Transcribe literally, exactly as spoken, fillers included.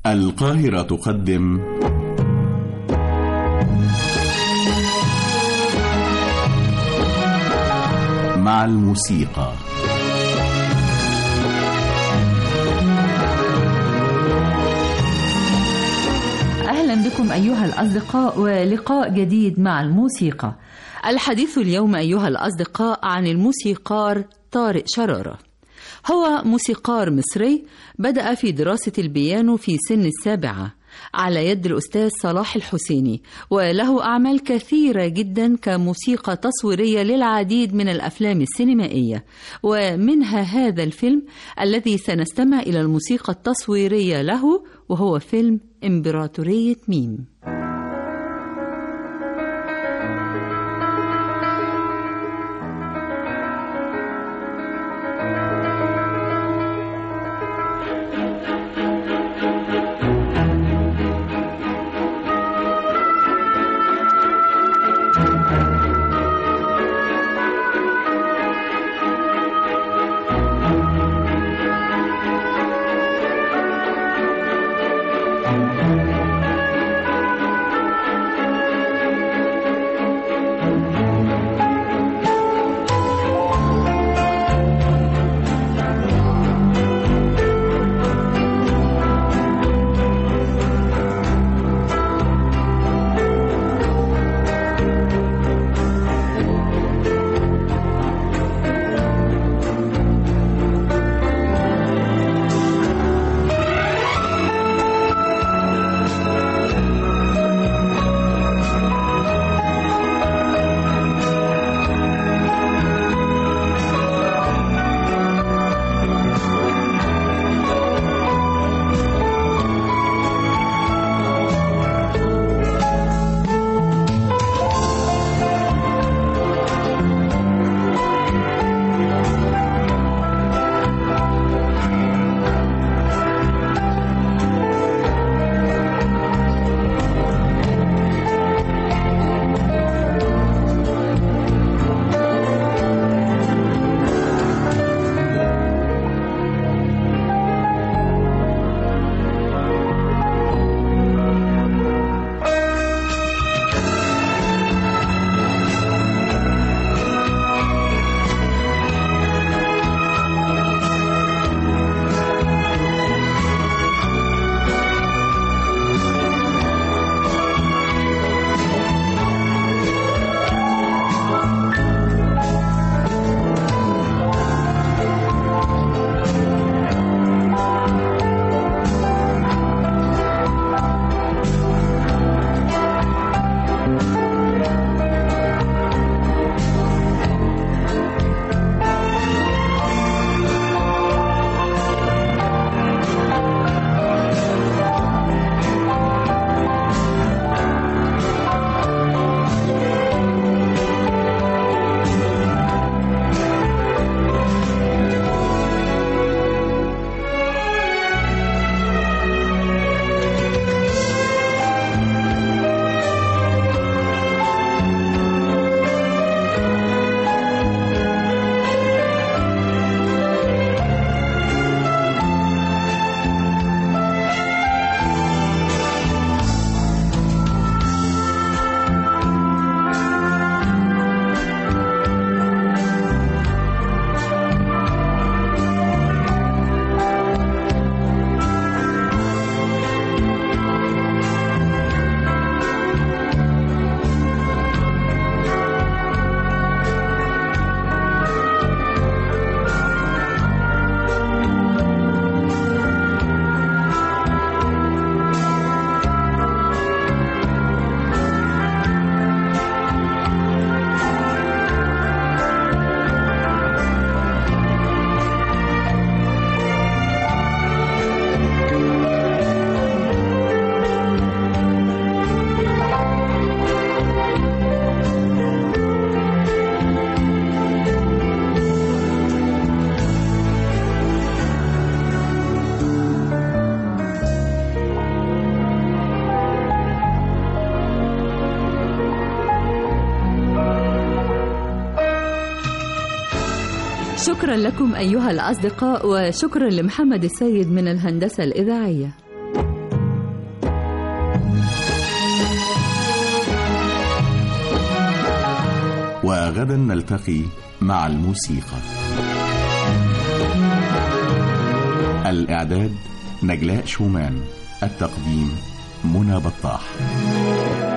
القاهرة تقدم مع الموسيقى. أهلا بكم أيها الأصدقاء ولقاء جديد مع الموسيقى. الحديث اليوم أيها الأصدقاء عن الموسيقار طارق شرارة. هو موسيقار مصري بدأ في دراسة البيانو في سن السابعة على يد الأستاذ صلاح الحسيني، وله أعمال كثيرة جدا كموسيقى تصويرية للعديد من الأفلام السينمائية، ومنها هذا الفيلم الذي سنستمع إلى الموسيقى التصويرية له، وهو فيلم إمبراطورية ميم. شكرا لكم أيها الأصدقاء، وشكرا لمحمد السيد من الهندسة الإذاعية. وغدا نلتقي مع الموسيقى. الإعداد نجلاء شومان، التقديم منى بطاح.